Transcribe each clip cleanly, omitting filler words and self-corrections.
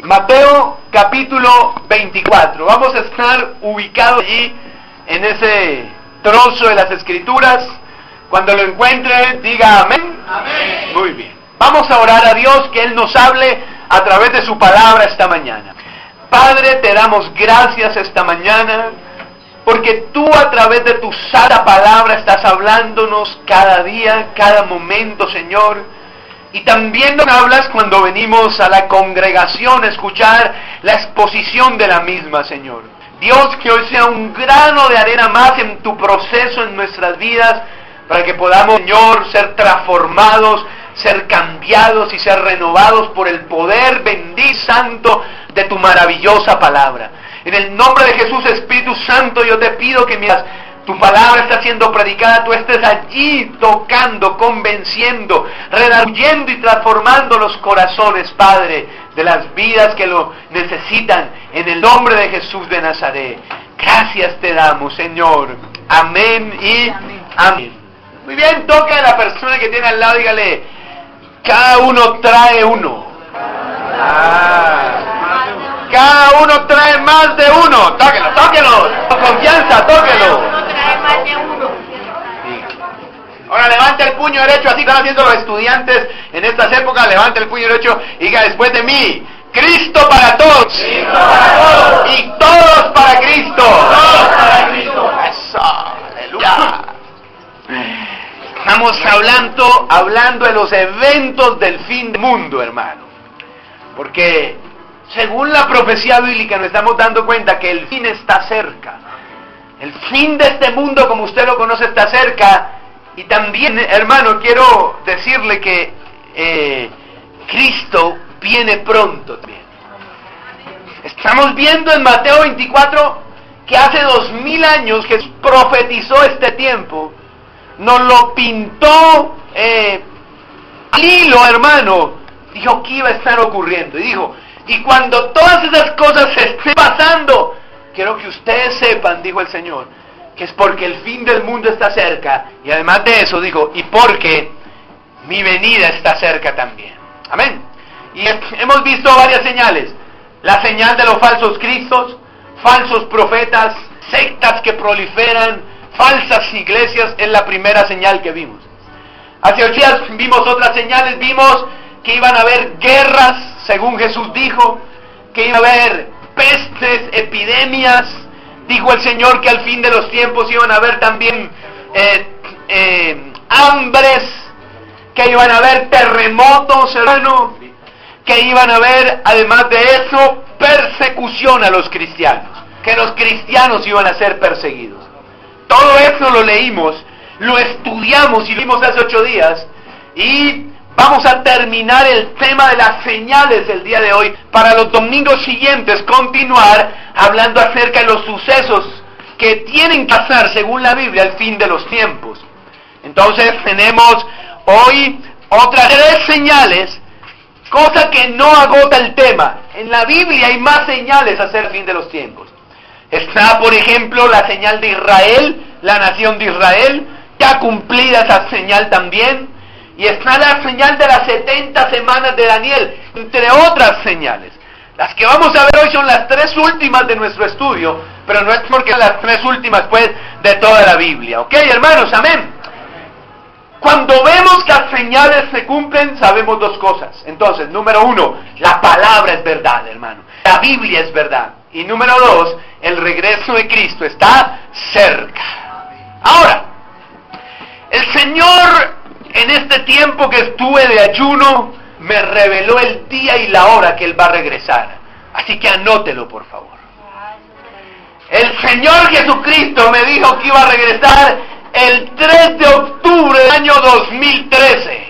Mateo capítulo 24. Vamos a estar ubicados allí en ese trozo de las Escrituras. Cuando lo encuentre, diga amén. Amén. Muy bien. Vamos a orar a Dios que Él nos hable a través de su palabra esta mañana. Padre, te damos gracias esta mañana porque tú a través de tu santa palabra estás hablándonos cada día, cada momento, Señor. Y también nos hablas cuando venimos a la congregación a escuchar la exposición de la misma, Señor. Dios, que hoy sea un grano de arena más en tu proceso en nuestras vidas, para que podamos, Señor, ser transformados, ser cambiados y ser renovados por el poder bendito santo de tu maravillosa palabra. En el nombre de Jesús, Espíritu Santo, yo te pido que mientras tu palabra está siendo predicada, tú estés allí tocando, convenciendo, redarguyendo y transformando los corazones, Padre, de las vidas que lo necesitan, en el nombre de Jesús de Nazaret. Gracias te damos, Señor. Amén y amén. Muy bien, toca a la persona que tiene al lado, dígale, cada uno trae uno. Cada uno trae más de uno. Tóquelo, tóquelo. Con confianza, tóquelo. Ahora levante el puño derecho, así están haciendo los estudiantes en estas épocas. Levante el puño derecho y diga después de mí: Cristo para todos. Cristo para todos. Y todos para Cristo. Todos para Cristo. Eso, aleluya. Estamos hablando de los eventos del fin del mundo, hermano. Porque según la profecía bíblica nos estamos dando cuenta que el fin está cerca. El fin de este mundo, como usted lo conoce, está cerca. Y también, hermano, quiero decirle que Cristo viene pronto también. Estamos viendo en Mateo 24 que hace 2000 años Jesús profetizó este tiempo. Nos lo pintó al hilo, hermano. Dijo que iba a estar ocurriendo. Y dijo, y cuando todas esas cosas se estén pasando, quiero que ustedes sepan, dijo el Señor, que es porque el fin del mundo está cerca. Y además de eso, dijo, y porque mi venida está cerca también. Amén. Y hemos visto varias señales. La señal de los falsos cristos, falsos profetas, sectas que proliferan, falsas iglesias, es la primera señal que vimos. Hace 8 días vimos otras señales, vimos que iban a haber guerras, según Jesús dijo, que iba a haber pestes, epidemias. Dijo el Señor que al fin de los tiempos iban a haber también hambres, que iban a haber terremotos, hermano, que iban a haber, además de eso, persecución a los cristianos, que los cristianos iban a ser perseguidos. Todo eso lo leímos, lo estudiamos y lo vimos hace 8 días, y vamos a terminar el tema de las señales el día de hoy, para los domingos siguientes continuar hablando acerca de los sucesos que tienen que pasar según la Biblia al fin de los tiempos. Entonces tenemos hoy otras 3 señales, cosa que no agota el tema. En la Biblia hay más señales acerca del fin de los tiempos. Está, por ejemplo, la señal de Israel, la nación de Israel, ya cumplida esa señal también. Y está la señal de las 70 semanas de Daniel, entre otras señales. Las que vamos a ver hoy son las 3 últimas de nuestro estudio, pero no es porque son las 3 últimas, pues, de toda la Biblia. ¿Ok, hermanos? Amén. Cuando vemos que las señales se cumplen, sabemos 2 cosas. Entonces, número 1, la palabra es verdad, hermano. La Biblia es verdad. Y número 2, el regreso de Cristo está cerca. Ahora, el Señor, en este tiempo que estuve de ayuno, me reveló el día y la hora que Él va a regresar. Así que anótelo, por favor. El Señor Jesucristo me dijo que iba a regresar el 3 de octubre del año 2013.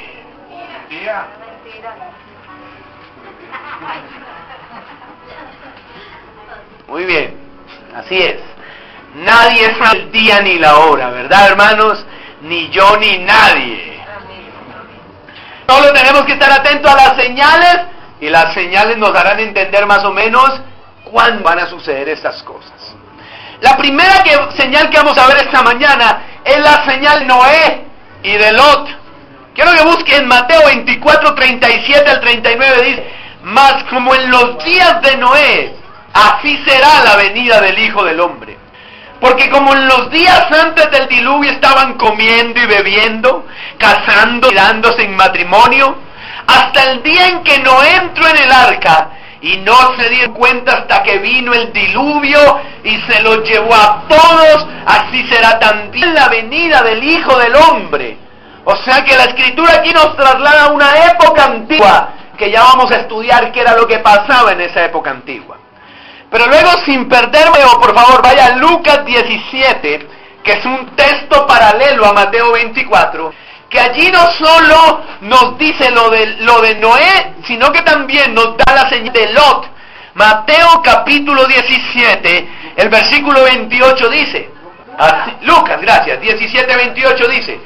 Muy bien, así es. Nadie sabe el día ni la hora, ¿verdad, hermanos? Ni yo ni nadie. Solo tenemos que estar atentos a las señales, y las señales nos harán entender más o menos cuándo van a suceder estas cosas. La primera señal que vamos a ver esta mañana es la señal de Noé y de Lot. Quiero que busquen Mateo 24, 37 al 39, dice: Mas como en los días de Noé, así será la venida del Hijo del Hombre. Porque como en los días antes del diluvio estaban comiendo y bebiendo, casando y dándose en matrimonio, hasta el día en que Noé entró en el arca, y no se dieron cuenta hasta que vino el diluvio y se los llevó a todos, así será también la venida del Hijo del Hombre. O sea que la Escritura aquí nos traslada a una época antigua, que ya vamos a estudiar qué era lo que pasaba en esa época antigua. Pero luego, sin perderme, por favor, vaya a Lucas 17, que es un texto paralelo a Mateo 24, que allí no solo nos dice lo de Noé, sino que también nos da la señal de Lot. Mateo capítulo 17, el versículo 28 dice, Lucas, gracias, 17, 28 dice,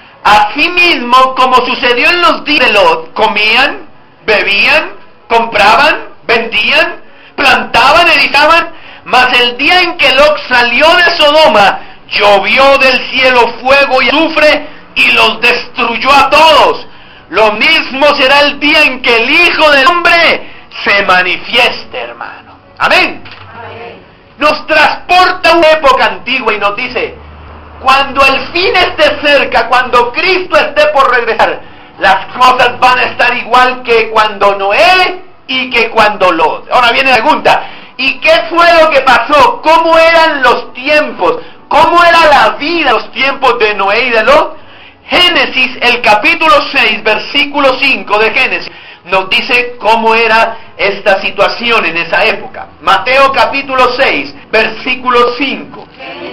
asimismo, como sucedió en los días de Lot, comían, bebían, compraban, vendían, plantaban, edificaban, mas el día en que Lot salió de Sodoma, llovió del cielo fuego y azufre y los destruyó a todos. Lo mismo será el día en que el Hijo del Hombre se manifieste, hermano. Amén. Amén. Nos transporta a una época antigua y nos dice, cuando el fin esté cerca, cuando Cristo esté por regresar, las cosas van a estar igual que cuando Noé y que cuando Lot. Ahora viene la pregunta, ¿y qué fue lo que pasó? ¿Cómo eran los tiempos? ¿Cómo era la vida en los tiempos de Noé y de Lot? Génesis, el capítulo 6, versículo 5 de Génesis, nos dice cómo era esta situación en esa época. Mateo capítulo 6, versículo 5.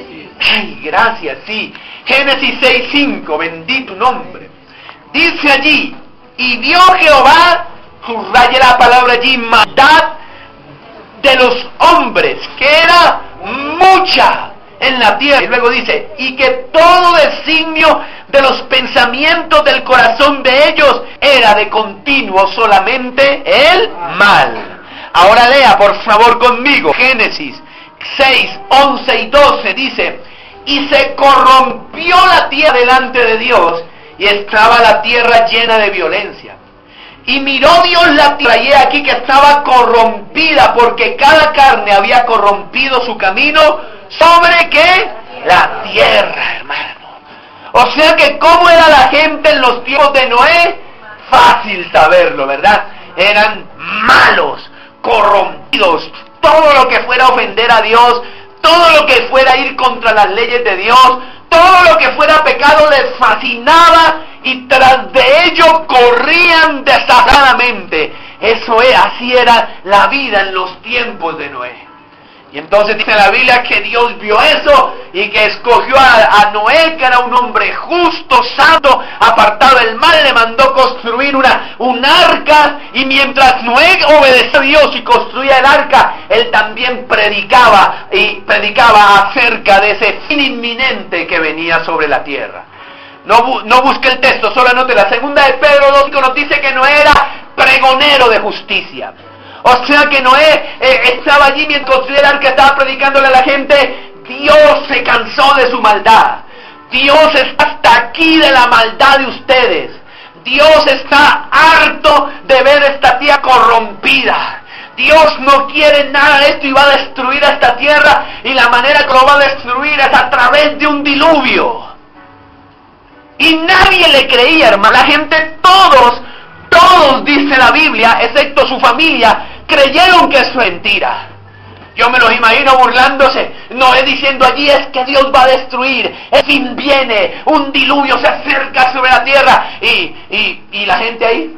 Ay, gracias, sí. Génesis 6, 5, bendito nombre. Dice allí, y vio Jehová, subraya la palabra allí, maldad de los hombres, que era mucha en la tierra. Y luego dice, y que todo designio de los pensamientos del corazón de ellos era de continuo solamente el mal. Ahora lea por favor conmigo Génesis 6, 11 y 12 dice, y se corrompió la tierra delante de Dios, y estaba la tierra llena de violencia. Y miró Dios la tierra, y he aquí que estaba corrompida, porque cada carne había corrompido su camino sobre ¿qué? La tierra, hermano. O sea que ¿cómo era la gente en los tiempos de Noé? Fácil saberlo, ¿verdad? Eran malos, corrompidos, todo lo que fuera ofender a Dios, todo lo que fuera ir contra las leyes de Dios, todo lo que fuera pecado les fascinaba y tras de ello corrían desasadamente. Eso es, así era la vida en los tiempos de Noé. Y entonces dice la Biblia que Dios vio eso y que escogió a Noé, que era un hombre justo, santo, apartado del mal, le mandó construir un arca, y mientras Noé obedecía a Dios y construía el arca, él también predicaba acerca de ese fin inminente que venía sobre la tierra. No busque el texto, solo anote la segunda de Pedro 2, que nos dice que Noé era pregonero de justicia. O sea que Noé estaba allí mientras construía el arca, estaba predicándole a la gente. Dios se cansó de su maldad. Dios está hasta aquí de la maldad de ustedes. Dios está harto de ver esta tierra corrompida. Dios no quiere nada de esto y va a destruir a esta tierra, y la manera que lo va a destruir es a través de un diluvio. Y nadie le creía, hermano. La gente, todos, dice la Biblia, excepto su familia, creyeron que es mentira. Yo me los imagino burlándose, Noé diciendo allí, es que Dios va a destruir, el fin viene, un diluvio se acerca sobre la tierra, y la gente ahí,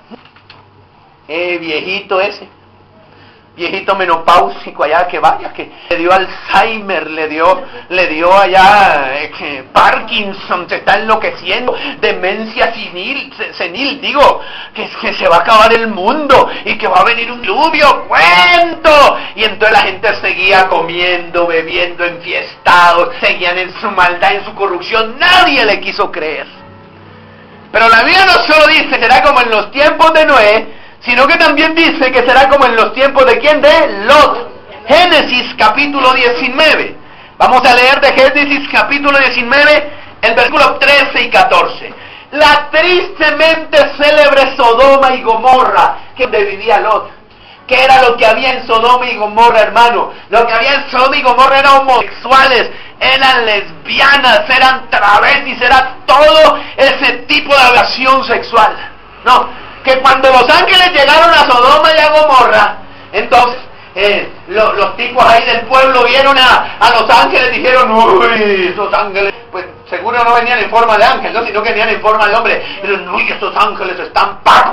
viejito ese, viejito menopáusico allá, que vaya, que le dio Alzheimer, le dio allá Parkinson, se está enloqueciendo, demencia senil, digo, que se va a acabar el mundo y que va a venir un diluvio, cuento. Y entonces la gente seguía comiendo, bebiendo, enfiestados, seguían en su maldad, en su corrupción, nadie le quiso creer. Pero la Biblia no solo dice, será como en los tiempos de Noé, sino que también dice que será como en los tiempos de ¿quién? De Lot. Génesis capítulo 19. Vamos a leer de Génesis capítulo 19, el versículo 13 y 14. la tristemente célebre Sodoma y Gomorra, que donde vivía Lot. ¿Qué era lo que había en Sodoma y Gomorra, hermano? Lo que había en Sodoma y Gomorra eran homosexuales, eran lesbianas, eran travestis, era todo ese tipo de aberración sexual. No, que cuando los ángeles llegaron a Sodoma y a Gomorra, entonces los tipos ahí del pueblo vieron a los ángeles y dijeron, uy, esos ángeles, pues seguro no venían en forma de ángel, ¿no? Sino que venían en forma de hombre. Y dijeron, uy, estos ángeles están pagos.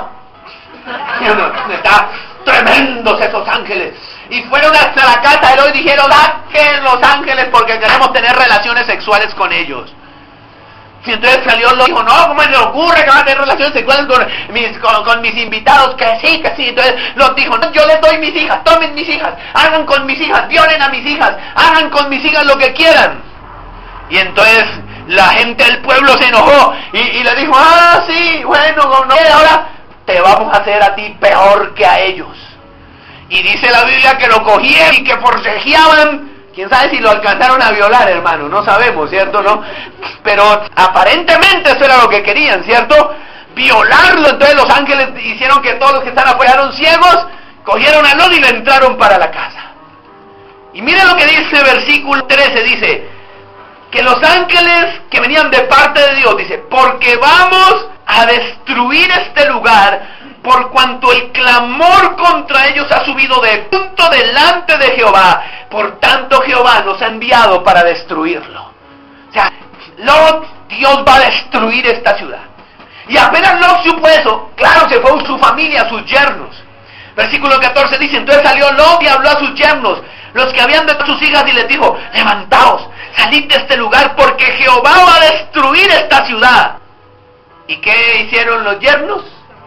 Están tremendos esos ángeles. Y fueron hasta la casa de Lot y dijeron, saquen los ángeles porque queremos tener relaciones sexuales con ellos. Y entonces salió Lot y dijo, no, ¿cómo me ocurre que van a tener relaciones sexuales con mis invitados? Que sí. Entonces Lot dijo, no, yo les doy mis hijas, tomen mis hijas, hagan con mis hijas, violen a mis hijas, hagan con mis hijas lo que quieran. Y entonces la gente del pueblo se enojó y le dijo, sí, bueno, no, ahora te vamos a hacer a ti peor que a ellos. Y dice la Biblia que lo cogieron y que forcejeaban. ¿Quién sabe si lo alcanzaron a violar, hermano? No sabemos, ¿cierto? ¿No? Pero aparentemente eso era lo que querían, ¿cierto? Violarlo. Entonces los ángeles hicieron que todos los que estaban afuera eran ciegos, cogieron a Lot y le entraron para la casa. Y miren lo que dice versículo 13, dice que los ángeles que venían de parte de Dios, dice, porque vamos a destruir este lugar, por cuanto el clamor contra ellos ha subido de punto delante de Jehová, por tanto Jehová nos ha enviado para destruirlo. O sea, Dios va a destruir esta ciudad. Y apenas Lot supo eso, claro, se fue su familia, sus yernos. Versículo 14 dice, entonces salió Lot y habló a sus yernos, los que habían de sus hijas, y les dijo, levantaos, salid de este lugar, porque Jehová va a destruir esta ciudad. ¿Y qué hicieron los yernos?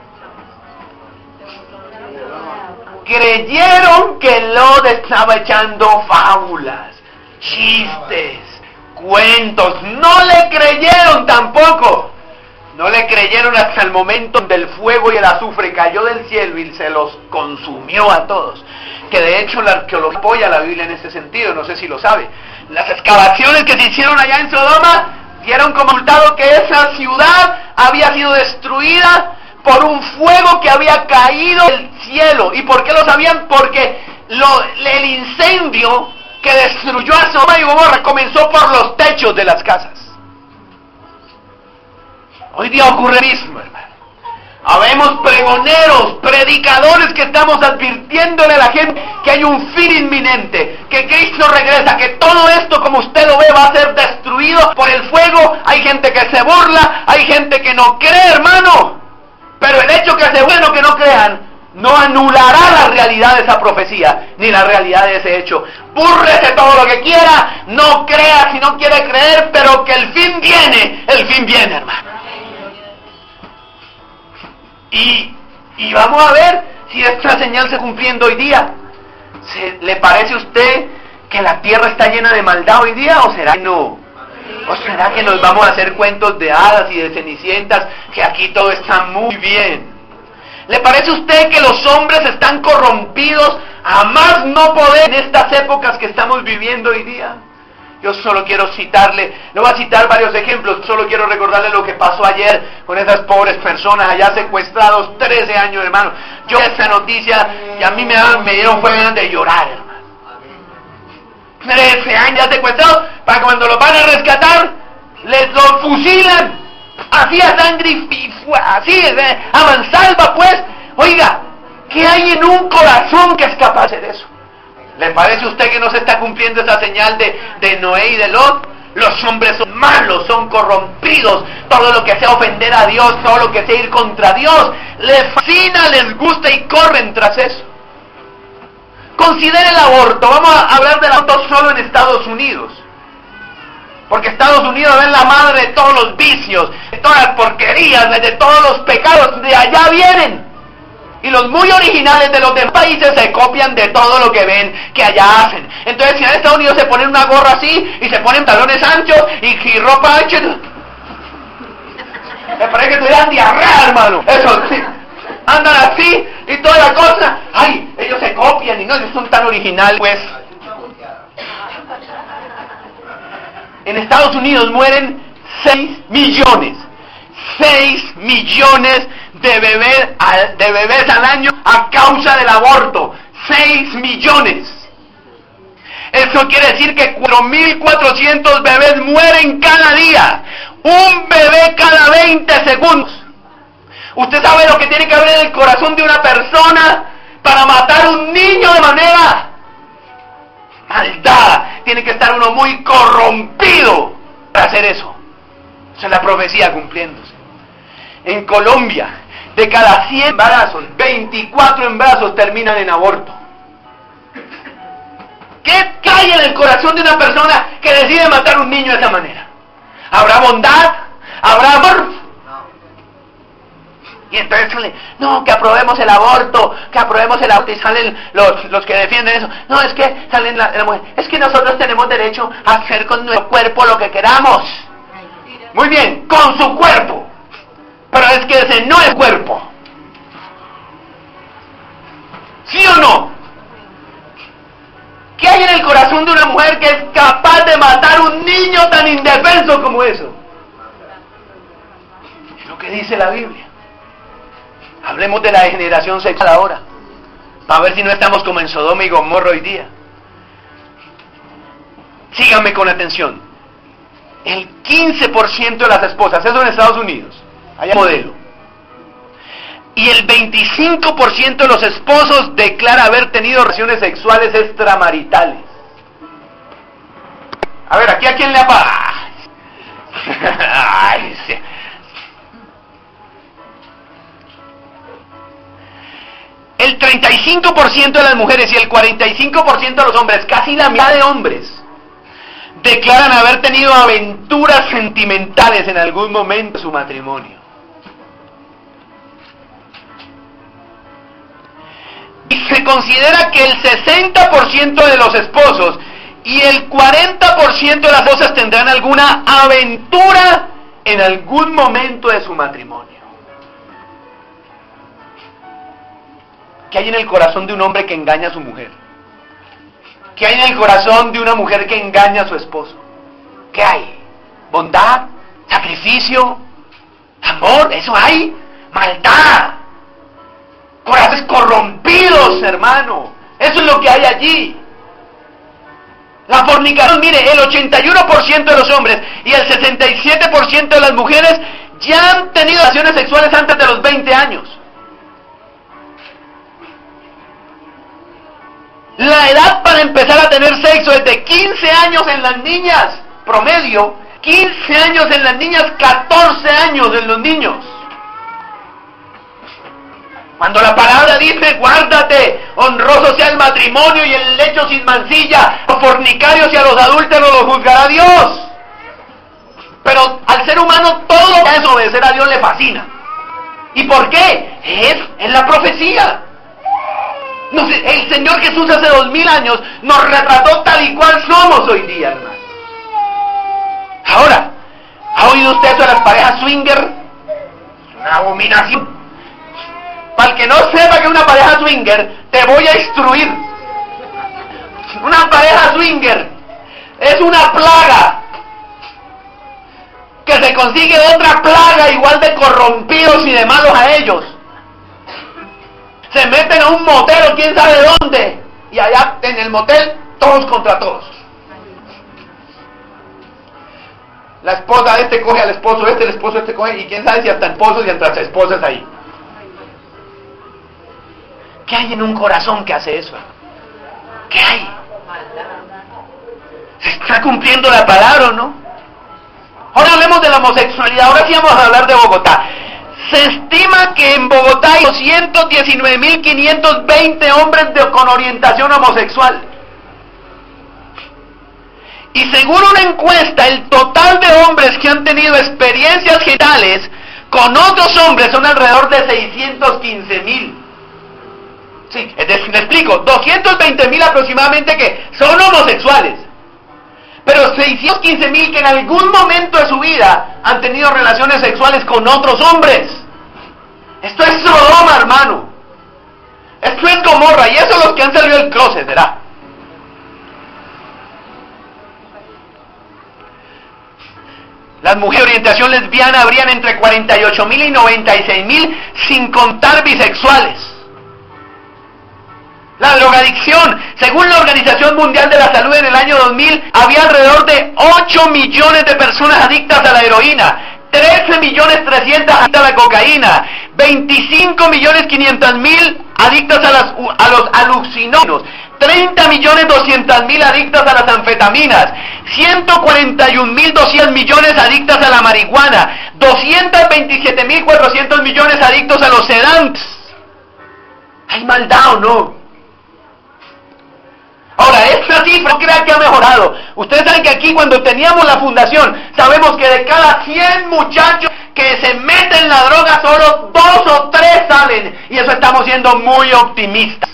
Creyeron que Lot estaba echando fábulas, chistes, cuentos. No le creyeron tampoco. No le creyeron hasta el momento donde el fuego y el azufre cayó del cielo y se los consumió a todos. Que de hecho la arqueología apoya a la Biblia en ese sentido, no sé si lo sabe. Las excavaciones que se hicieron allá en Sodoma dieron como resultado que esa ciudad había sido destruida por un fuego que había caído del cielo. ¿Y por qué lo sabían? Porque el incendio que destruyó a Sodoma y Gomorra comenzó por los techos de las casas. Hoy día ocurre lo mismo, hermano. Habemos pregoneros, predicadores que estamos advirtiéndole a la gente que hay un fin inminente, que Cristo regresa, que todo esto, como usted lo ve, va a ser destruido por el fuego. Hay gente que se burla, hay gente que no cree, hermano. Pero el hecho que se bueno que no crean no anulará la realidad de esa profecía, ni la realidad de ese hecho. Búrrese todo lo que quiera, no crea si no quiere creer, pero que el fin viene, hermano. Y vamos a ver si esta señal se está cumpliendo hoy día. ¿Le parece a usted que la tierra está llena de maldad hoy día o será que no? ¿O será que nos vamos a hacer cuentos de hadas y de cenicientas, que aquí todo está muy bien? ¿Le parece a usted que los hombres están corrompidos a más no poder en estas épocas que estamos viviendo hoy día? Yo solo quiero citarle, no voy a citar varios ejemplos, solo quiero recordarle lo que pasó ayer con esas pobres personas allá secuestrados, 13 años, hermano. Yo esa noticia, y a mí me dieron fue ganas de llorar, hermano. 13 años ya secuestrados, para cuando los van a rescatar, los fusilan, así a sangre y así, a mansalva, pues. Oiga, ¿qué hay en un corazón que es capaz de hacer eso? ¿Le parece a usted que no se está cumpliendo esa señal de Noé y de Lot? Los hombres son malos, son corrompidos. Todo lo que sea ofender a Dios, todo lo que sea ir contra Dios, les fascina, les gusta y corren tras eso. Considere el aborto. Vamos a hablar del aborto solo en Estados Unidos. Porque Estados Unidos es la madre de todos los vicios, de todas las porquerías, de todos los pecados. De allá vienen. Y los muy originales de los demás países se copian de todo lo que ven que allá hacen. Entonces, si en Estados Unidos se ponen una gorra así, y se ponen talones anchos, y ropa ancha, me parece que tuvieran diarrea, hermano. Eso, sí. Andan así, y toda la cosa. Ay, ellos se copian, y no, ellos son tan originales, pues. En Estados Unidos mueren 6 millones. 6 millones de bebés al año a causa del aborto. 6 millones. Eso quiere decir que 4.400 bebés mueren cada día. Un bebé cada 20 segundos. ¿Usted sabe lo que tiene que haber en el corazón de una persona para matar a un niño de manera? Maldad. Tiene que estar uno muy corrompido para hacer eso. Esa es la profecía cumpliéndose. En Colombia, de cada 100 embarazos, 24 embarazos terminan en aborto. ¿Qué cae en el corazón de una persona que decide matar a un niño de esa manera? ¿Habrá bondad? ¿Habrá amor? Y entonces salen, no, que aprobemos el aborto, y salen los que defienden eso. No, es que salen la mujer, es que nosotros tenemos derecho a hacer con nuestro cuerpo lo que queramos. Muy bien, con su cuerpo. Pero es que ese no es cuerpo. ¿Sí o no? ¿Qué hay en el corazón de una mujer que es capaz de matar a un niño tan indefenso como eso? Es lo que dice la Biblia. Hablemos de la degeneración sexual ahora, para ver si no estamos como en Sodoma y Gomorra hoy día. Síganme con atención. El 15% de las esposas, eso en Estados Unidos, hay un modelo. Y el 25% de los esposos declara haber tenido relaciones sexuales extramaritales. A ver, ¿aquí a quién le apaga? Ay, sí. El 35% de las mujeres y el 45% de los hombres, casi la mitad de hombres, declaran haber tenido aventuras sentimentales en algún momento de su matrimonio. Y se considera que el 60% de los esposos y el 40% de las esposas tendrán alguna aventura en algún momento de su matrimonio. ¿Qué hay en el corazón de un hombre que engaña a su mujer? ¿Qué hay en el corazón de una mujer que engaña a su esposo? ¿Qué hay? ¿Bondad? ¿Sacrificio? ¿Amor? ¿Eso hay? ¡Maldad! Corazones corrompidos, hermano. Eso es lo que hay allí. La fornicación, mire, el 81% de los hombres y el 67% de las mujeres ya han tenido relaciones sexuales antes de los 20 años. La edad para empezar a tener sexo es de 15 años en las niñas, promedio, 15 años en las niñas, 14 años en los niños. Cuando la palabra dice, guárdate, honroso sea el matrimonio y el lecho sin mancilla, a los fornicarios y a los adúlteros los juzgará Dios. Pero al ser humano todo lo que es obedecer a Dios le fascina. ¿Y por qué? Es la profecía. El Señor Jesús hace 2000 años nos retrató tal y cual somos hoy día, hermano. Ahora, ¿ha oído usted eso de las parejas swinger? Una abominación. Para el que no sepa que es una pareja swinger, te voy a instruir. Una pareja swinger es una plaga que se consigue de otra plaga igual de corrompidos y de malos a ellos. Se meten a un motel o quién sabe dónde, y allá en el motel todos contra todos. La esposa de este coge al esposo este, el esposo este coge, y quién sabe si hasta esposos y hasta esposas ahí. ¿Qué hay en un corazón que hace eso? ¿Qué hay? ¿Se está cumpliendo la palabra o no? Ahora hablemos de la homosexualidad. Ahora sí vamos a hablar de Bogotá. Se estima que en Bogotá hay 219.520 hombres con orientación homosexual. Y según una encuesta, el total de hombres que han tenido experiencias genitales con otros hombres son alrededor de 615.000. Sí, le explico, 220.000 aproximadamente que son homosexuales. Pero 615.000 que en algún momento de su vida han tenido relaciones sexuales con otros hombres. Esto es Sodoma, hermano. Esto es Gomorra, y eso es los que han salido del closet, ¿verdad? Las mujeres de orientación lesbiana habrían entre 48.000 y 96.000, sin contar bisexuales. La drogadicción, según la Organización Mundial de la Salud en el año 2000, había alrededor de 8 millones de personas adictas a la heroína, 13.300.000 adictas a la cocaína, 25.500.000 adictas a los alucinógenos, 30.200.000 adictas a las anfetaminas, 141.200 millones adictas a la marihuana, 227.400 millones adictos a los sedantes. ¿Hay maldad o no? Ahora, esta cifra no crean que ha mejorado. Ustedes saben que aquí cuando teníamos la fundación, sabemos que de cada 100 muchachos que se meten en la droga, solo 2 o 3 salen. Y eso estamos siendo muy optimistas.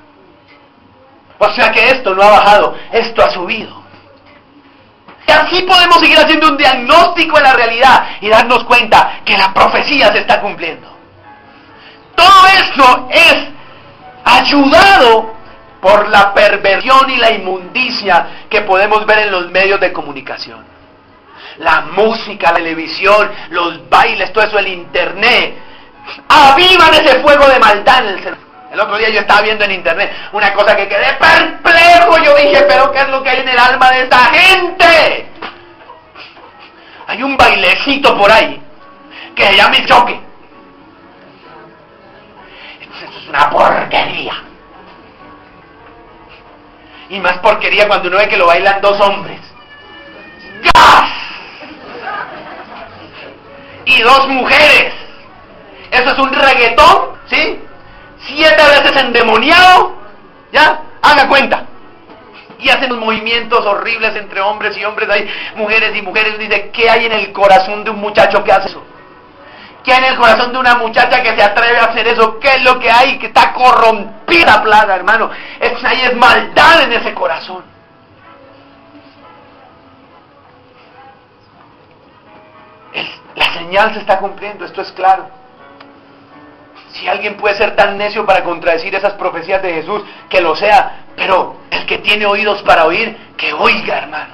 O sea que esto no ha bajado, esto ha subido. Y así podemos seguir haciendo un diagnóstico de la realidad y darnos cuenta que la profecía se está cumpliendo. Todo esto es ayudado por la perversión y la inmundicia que podemos ver en los medios de comunicación. La música, la televisión, los bailes, todo eso, el internet, avivan ese fuego de maldad en el cerebro. El otro día yo estaba viendo en internet una cosa que quedé perplejo. Yo dije, pero ¿qué es lo que hay en el alma de esta gente? Hay un bailecito por ahí que se llama el choque. Esto es una porquería. Y más porquería cuando uno ve que lo bailan 2 hombres. ¡Gas! Y 2 mujeres. Eso es un reggaetón, ¿sí? 7 veces endemoniado. ¿Ya? Haga cuenta. Y hacen los movimientos horribles entre hombres y hombres. Hay mujeres y mujeres. Dice, ¿qué hay en el corazón de un muchacho que hace eso? ¿Qué hay en el corazón de una muchacha que se atreve a hacer eso? ¿Qué es lo que hay? Que está corrompida la plaga, hermano. Ahí es maldad en ese corazón. La señal se está cumpliendo, esto es claro. Si alguien puede ser tan necio para contradecir esas profecías de Jesús, que lo sea, pero el que tiene oídos para oír, que oiga, hermano.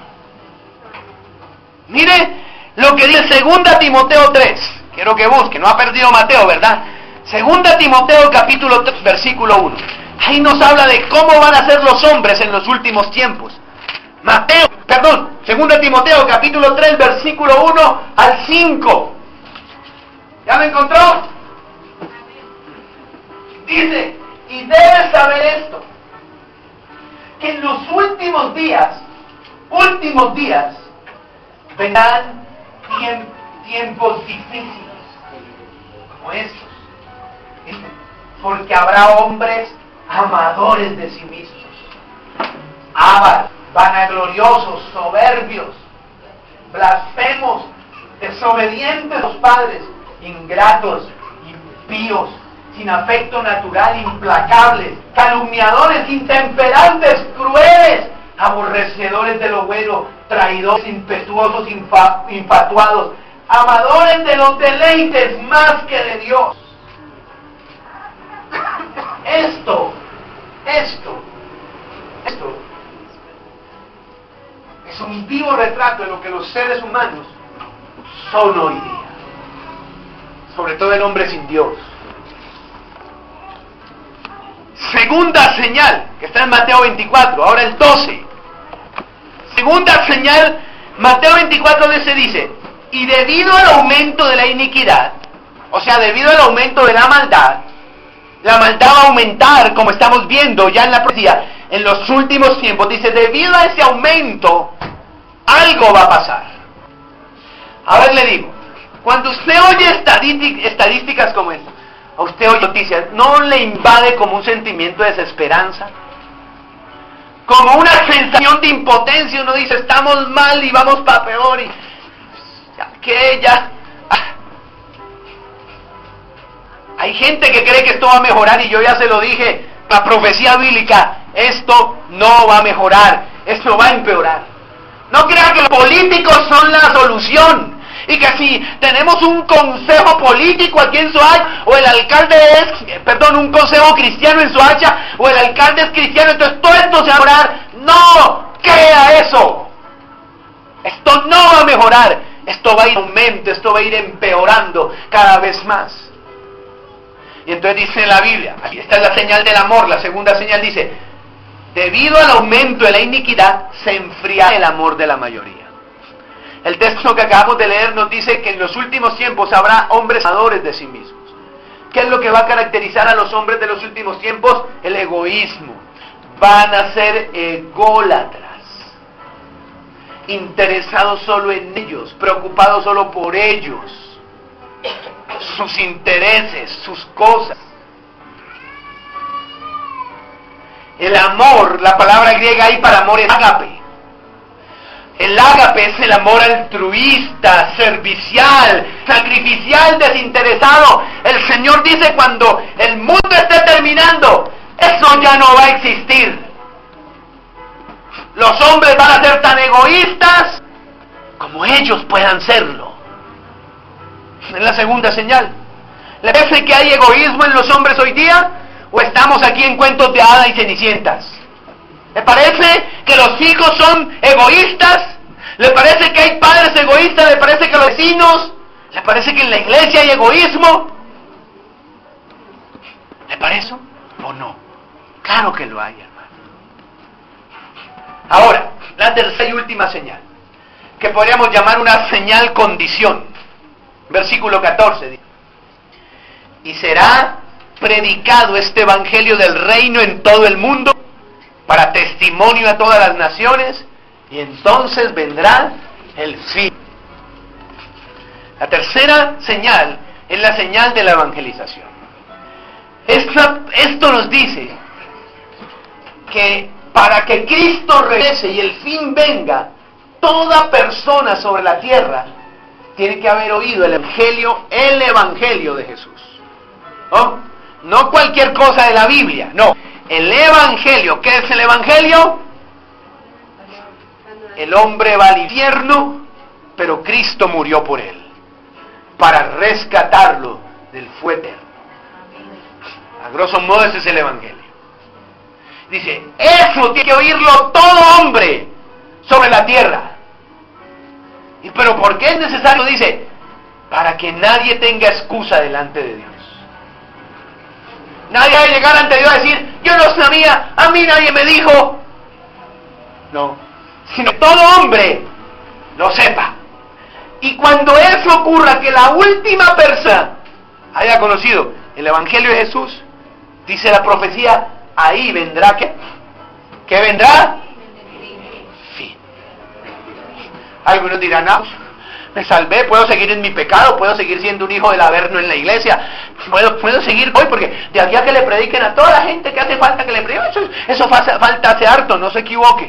Mire lo que dice 2 Timoteo 3. Quiero que busque, no ha perdido Mateo, ¿verdad? 2 Timoteo capítulo 3, versículo 1. Ahí nos habla de cómo van a ser los hombres en los últimos tiempos. 2 Timoteo capítulo 3, versículo 1 al 5. ¿Ya lo encontró? Dice, y debes saber esto, que en los últimos días, vendrán tiempos difíciles, como estos. Dice, porque habrá hombres amadores de sí mismos, ávaros, vanagloriosos, soberbios, blasfemos, desobedientes a los padres, ingratos, impíos, sin afecto natural, implacables, calumniadores, intemperantes, crueles, aborrecedores de lo bueno, traidores, impetuosos, infatuados, amadores de los deleites más que de Dios. Esto es un vivo retrato de lo que los seres humanos son hoy día, sobre todo el hombre sin Dios. Segunda señal, que está en Mateo 24, ahora el 12. Segunda señal, Mateo 24 dice, y debido al aumento de la iniquidad, o sea, debido al aumento de la maldad va a aumentar, como estamos viendo ya en la profecía, en los últimos tiempos. Dice, debido a ese aumento, algo va a pasar. A ver, le digo, cuando usted oye estadísticas como esta, a usted oye noticias, ¿no le invade como un sentimiento de desesperanza? Como una sensación de impotencia. Uno dice, estamos mal y vamos para peor y ya. Hay gente que cree que esto va a mejorar y yo ya se lo dije, la profecía bíblica, esto no va a mejorar, esto va a empeorar. No crea que los políticos son la solución. Y que si tenemos un consejo político aquí en Soacha, o el alcalde un consejo cristiano en Soacha, o el alcalde es cristiano, entonces todo esto se va a mejorar. No crea eso. Esto no va a mejorar. esto va a ir en aumento, esto va a ir empeorando cada vez más. Y entonces dice en la Biblia, esta es la señal del amor, la segunda señal dice, debido al aumento de la iniquidad, se enfriará el amor de la mayoría. El texto que acabamos de leer nos dice que en los últimos tiempos habrá hombres amadores de sí mismos. ¿Qué es lo que va a caracterizar a los hombres de los últimos tiempos? El egoísmo. Van a ser ególatras, interesados solo en ellos, preocupados solo por ellos, sus intereses, sus cosas. El amor, la palabra griega ahí para amor es ágape. El ágape es el amor altruista, servicial, sacrificial, desinteresado. El Señor dice, cuando el mundo esté terminando, eso ya no va a existir. Los hombres van a ser tan egoístas como ellos puedan serlo. Es la segunda señal. ¿Le parece que hay egoísmo en los hombres hoy día? ¿O estamos aquí en cuentos de hadas y cenicientas? ¿Le parece que los hijos son egoístas? ¿Le parece que hay padres egoístas? ¿Le parece que los vecinos? ¿Le parece que en la iglesia hay egoísmo? ¿Le parece o no? Claro que lo hay, hermano. Ahora, la tercera y última señal, que podríamos llamar una señal condición. Versículo 14 dice, y será predicado este evangelio del reino en todo el mundo para testimonio a todas las naciones, y entonces vendrá el fin. La tercera señal es la señal de la evangelización. Esto nos dice que para que Cristo regrese y el fin venga, toda persona sobre la tierra tiene que haber oído el evangelio de Jesús. No cualquier cosa de la Biblia, no. El evangelio. ¿Qué es el evangelio? El hombre va al infierno, pero Cristo murió por él, para rescatarlo del fuego eterno. A grosso modo ese es el evangelio. Dice, eso tiene que oírlo todo hombre sobre la tierra. ¿Pero por qué es necesario? Dice, para que nadie tenga excusa delante de Dios. Nadie va a llegar ante Dios a decir, yo no sabía, a mí nadie me dijo. No, sino que todo hombre lo sepa. Y cuando eso ocurra, que la última persona haya conocido el evangelio de Jesús, dice la profecía, ahí vendrá, ¿qué vendrá? Fin. Algunos dirán, no, me salvé, puedo seguir en mi pecado, puedo seguir siendo un hijo del Averno en la iglesia, puedo seguir hoy, porque de aquí a que le prediquen a toda la gente que hace falta que le prediquen, eso falta hace harto, no se equivoque.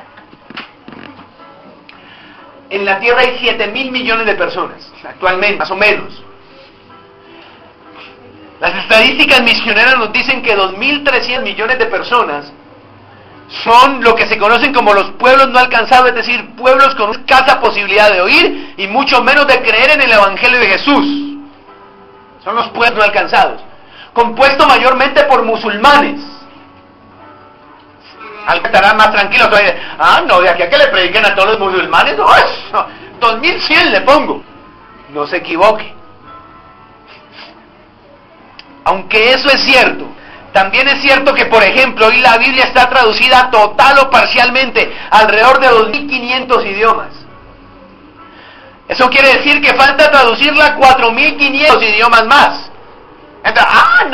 En la tierra hay 7,000 millones de personas, actualmente, más o menos. Las estadísticas misioneras nos dicen que 2.300 millones de personas son lo que se conocen como los pueblos no alcanzados, es decir, pueblos con escasa posibilidad de oír y mucho menos de creer en el evangelio de Jesús. Son los pueblos no alcanzados, compuesto mayormente por musulmanes. Algunos estarán más tranquilos, no, de aquí a que le prediquen a todos los musulmanes, no, 2.100 le pongo. No se equivoque. Aunque eso es cierto, también es cierto que, por ejemplo, hoy la Biblia está traducida total o parcialmente alrededor de 2.500 idiomas. Eso quiere decir que falta traducirla a 4.500 idiomas más. Entonces,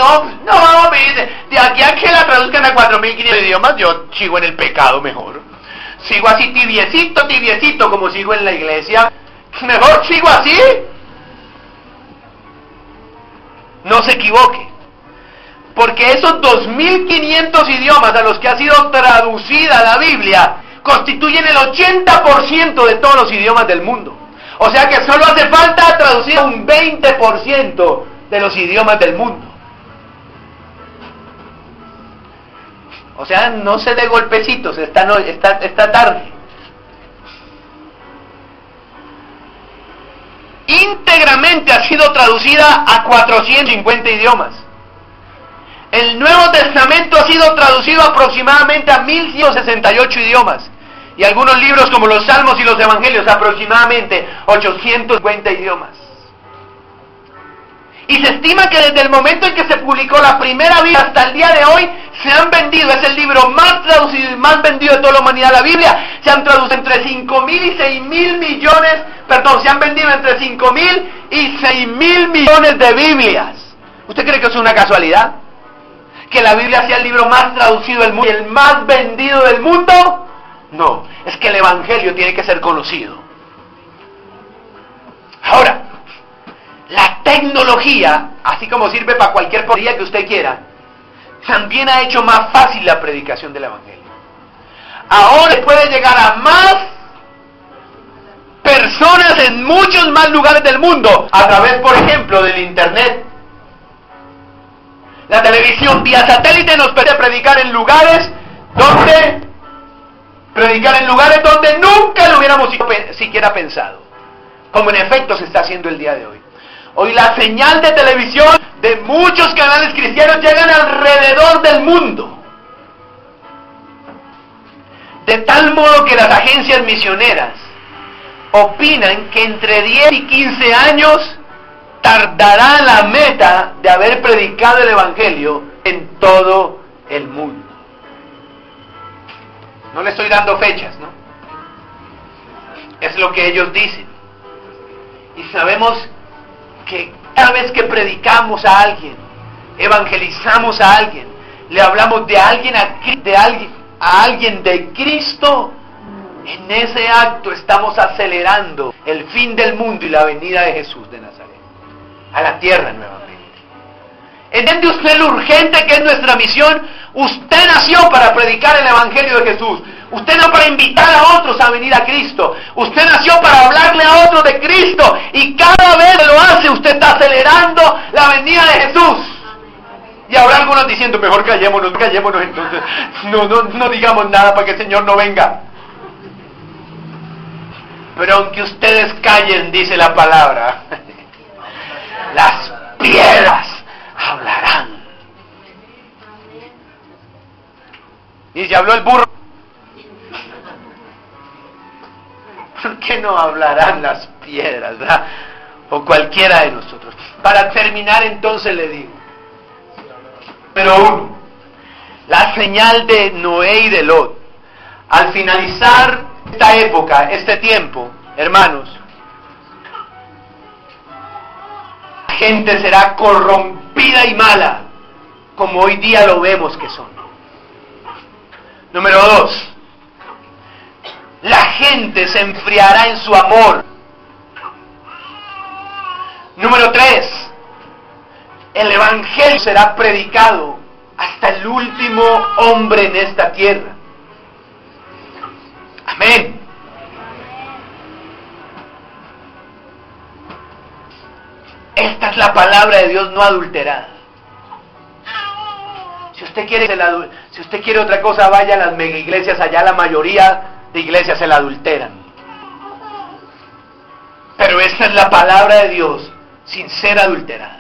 de aquí a que la traduzcan a 4.500 idiomas, yo sigo en el pecado mejor. Sigo así tibiecito, como sigo en la iglesia. Mejor sigo así. No se equivoque, porque esos 2.500 idiomas a los que ha sido traducida la Biblia constituyen el 80% de todos los idiomas del mundo. O sea que solo hace falta traducir un 20% de los idiomas del mundo. O sea, no se dé golpecitos, esta tarde. Íntegramente ha sido traducida a 450 idiomas. El Nuevo Testamento ha sido traducido aproximadamente a 1.168 idiomas. y algunos libros como los Salmos y los Evangelios, aproximadamente 850 idiomas. Y se estima que desde el momento en que se publicó la primera Biblia hasta el día de hoy, se han vendido, es el libro más traducido y más vendido de toda la humanidad, la Biblia, se han traducido entre 5.000 y 6.000 millones, se han vendido entre 5.000 y 6.000 millones de Biblias. ¿Usted cree que eso es una casualidad? ¿Que la Biblia sea el libro más traducido del mundo y el más vendido del mundo? No, es que el Evangelio tiene que ser conocido. Ahora, la tecnología, así como sirve para cualquier porquería que usted quiera, también ha hecho más fácil la predicación del Evangelio. Ahora puede llegar a más personas en muchos más lugares del mundo, a través, por ejemplo, del Internet. La televisión vía satélite nos permite predicar en lugares donde nunca lo hubiéramos siquiera pensado, como en efecto se está haciendo el día de hoy. Hoy la señal de televisión de muchos canales cristianos llegan alrededor del mundo. De tal modo que las agencias misioneras opinan que entre 10 y 15 años tardará la meta de haber predicado el Evangelio en todo el mundo. No le estoy dando fechas, ¿no? Es lo que ellos dicen. Y sabemos que cada vez que predicamos a alguien, evangelizamos a alguien, le hablamos de alguien a alguien de Cristo, en ese acto estamos acelerando el fin del mundo y la venida de Jesús de Nazaret a la tierra nuevamente. ¿Entiende usted lo urgente que es nuestra misión? Usted nació para predicar el Evangelio de Jesús. Usted no para invitar a otros a venir a Cristo. Usted nació para hablarle a otros de Cristo. Y cada vez que lo hace, usted está acelerando la venida de Jesús. Y habrá algunos diciendo, mejor callémonos entonces. No digamos nada para que el Señor no venga. Pero aunque ustedes callen, dice la palabra, las piedras hablarán. Y se habló el burro. ¿Por qué no hablarán las piedras, verdad? O cualquiera de nosotros? Para terminar, entonces le digo. Pero uno, la señal de Noé y de Lot. Al finalizar esta época, este tiempo, hermanos, la gente será corrompida y mala, como hoy día lo vemos que son. Número 2, la gente se enfriará en su amor. Número 3, el Evangelio será predicado hasta el último hombre en esta tierra. Amén. Esta es la palabra de Dios no adulterada. Si usted quiere otra cosa, vaya a las mega iglesias, allá la mayoría de iglesias se la adulteran. Pero esta es la palabra de Dios sin ser adulterada.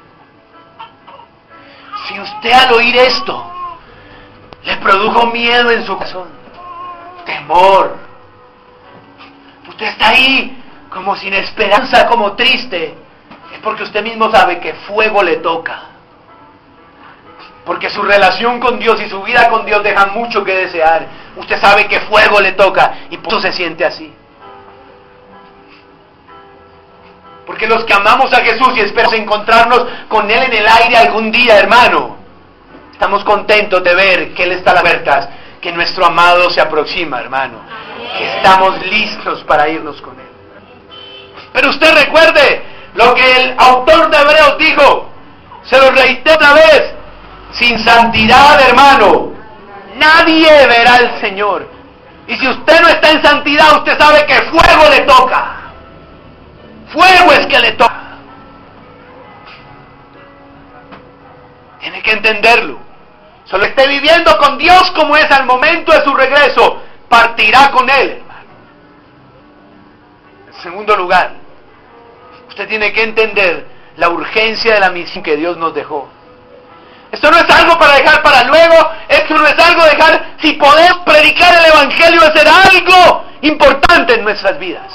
Si usted al oír esto le produjo miedo en su corazón, temor, usted está ahí como sin esperanza, como triste, es porque usted mismo sabe que fuego le toca. Porque su relación con Dios y su vida con Dios deja mucho que desear. Usted sabe que fuego le toca y por eso se siente así. Porque los que amamos a Jesús y esperamos encontrarnos con Él en el aire algún día, hermano, estamos contentos de ver que Él está a las puertas, que nuestro amado se aproxima, hermano, que estamos listos para irnos con Él. Pero usted recuerde lo que el autor de Hebreos dijo, se lo reitero otra vez, sin santidad, hermano, nadie verá al Señor. Y si usted no está en santidad, usted sabe que fuego le toca. Fuego es que le toca. Tiene que entenderlo. Solo esté viviendo con Dios como es al momento de su regreso, partirá con Él, hermano. En segundo lugar, usted tiene que entender la urgencia de la misión que Dios nos dejó. Esto no es algo para dejar para luego, esto no es algo si podemos predicar el Evangelio, hacer algo importante en nuestras vidas.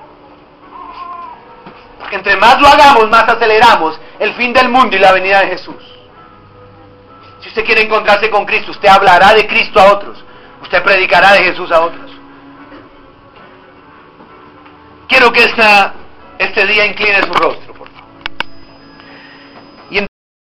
Porque entre más lo hagamos, más aceleramos el fin del mundo y la venida de Jesús. Si usted quiere encontrarse con Cristo, usted hablará de Cristo a otros. Usted predicará de Jesús a otros. Quiero que este día incline su rostro.